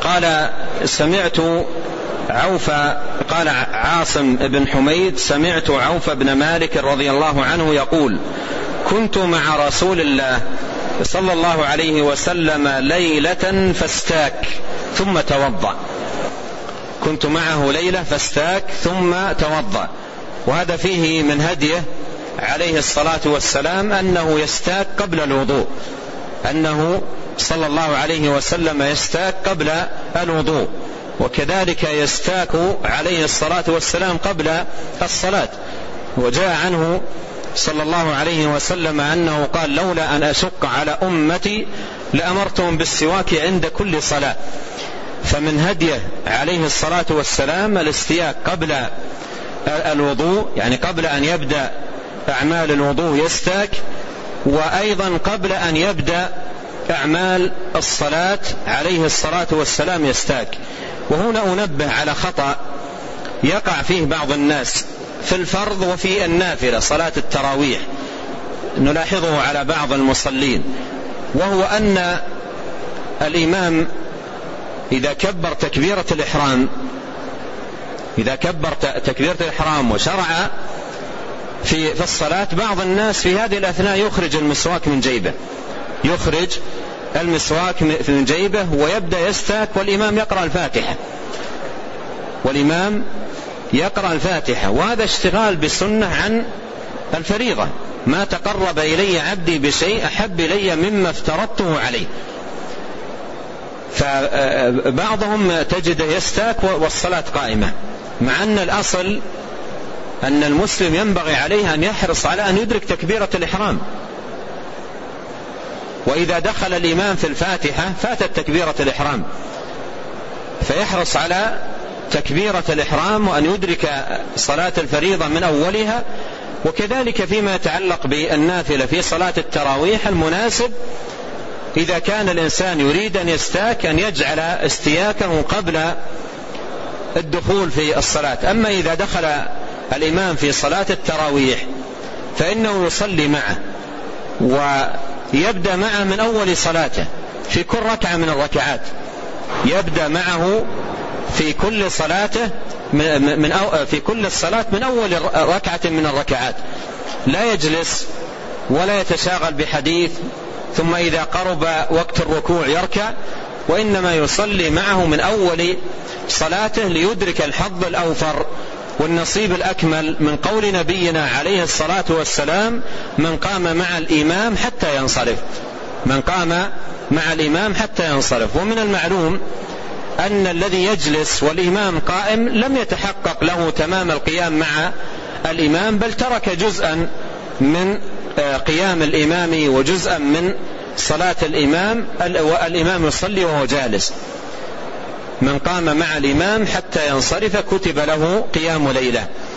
قال سمعت عوف، قال عاصم بن حميد سمعت عوف بن مالك رضي الله عنه يقول: كنت مع رسول الله صلى الله عليه وسلم ليلة فاستاك ثم توضأ. كنت معه ليلة فاستاك ثم توضأ. وهذا فيه من هديه عليه الصلاة والسلام أنه يستاك قبل الوضوء، أنه صلى الله عليه وسلم يستاك قبل الوضوء، وكذلك يستاك عليه الصلاة والسلام قبل الصلاة. وجاء عنه صلى الله عليه وسلم أنه قال: لولا أن أشق على أمتي لأمرتهم بالسواك عند كل صلاة. فمن هديه عليه الصلاة والسلام الاستياك قبل الوضوء، يعني قبل أن يبدأ أعمال الوضوء يستاك، وأيضا قبل أن يبدأ أعمال الصلاة عليه الصلاة والسلام يستاك. وهنا أنبه على خطأ يقع فيه بعض الناس في الفرض وفي النافلة صلاة التراويح، نلاحظه على بعض المصلين، وهو أن الإمام إذا كبر تكبيرة الإحرام وشرع في الصلاة، بعض الناس في هذه الأثناء يخرج المسواك من جيبه ويبدأ يستاك والإمام يقرأ الفاتحة، وهذا اشتغال بسنة عن الفريضة. ما تقرب إلي عبدي بشيء أحب إلي مما افترضته عليه. فبعضهم تجده يستاك والصلاة قائمة، مع أن الأصل أن المسلم ينبغي عليه أن يحرص على أن يدرك تكبيرة الإحرام، وإذا دخل الإمام في الفاتحة فاتت تكبيرة الإحرام، فيحرص على تكبيرة الإحرام وأن يدرك صلاة الفريضة من أولها. وكذلك فيما يتعلق بالنافلة في صلاة التراويح، المناسب إذا كان الإنسان يريد أن يستاك أن يجعل استياكه قبل الدخول في الصلاة. أما إذا دخل الإمام في صلاة التراويح فإنه يصلي معه ويبدأ معه من أول صلاته في كل ركعة من الركعات، يبدأ معه في كل صلاته في كل الصلاة من أول ركعة من الركعات، لا يجلس ولا يتشاغل بحديث ثم إذا قرب وقت الركوع يركع، وإنما يصلي معه من أول صلاته ليدرك الحظ الأوفر والنصيب الأكمل من قول نبينا عليه الصلاة والسلام: من قام مع الإمام حتى ينصرف. ومن المعلوم أن الذي يجلس والإمام قائم لم يتحقق له تمام القيام مع الإمام، بل ترك جزءا من قيام الإمام وجزءا من صلاة الإمام، والإمام يصلي وهو جالس. من قام مع الإمام حتى ينصرف كتب له قيام ليلة.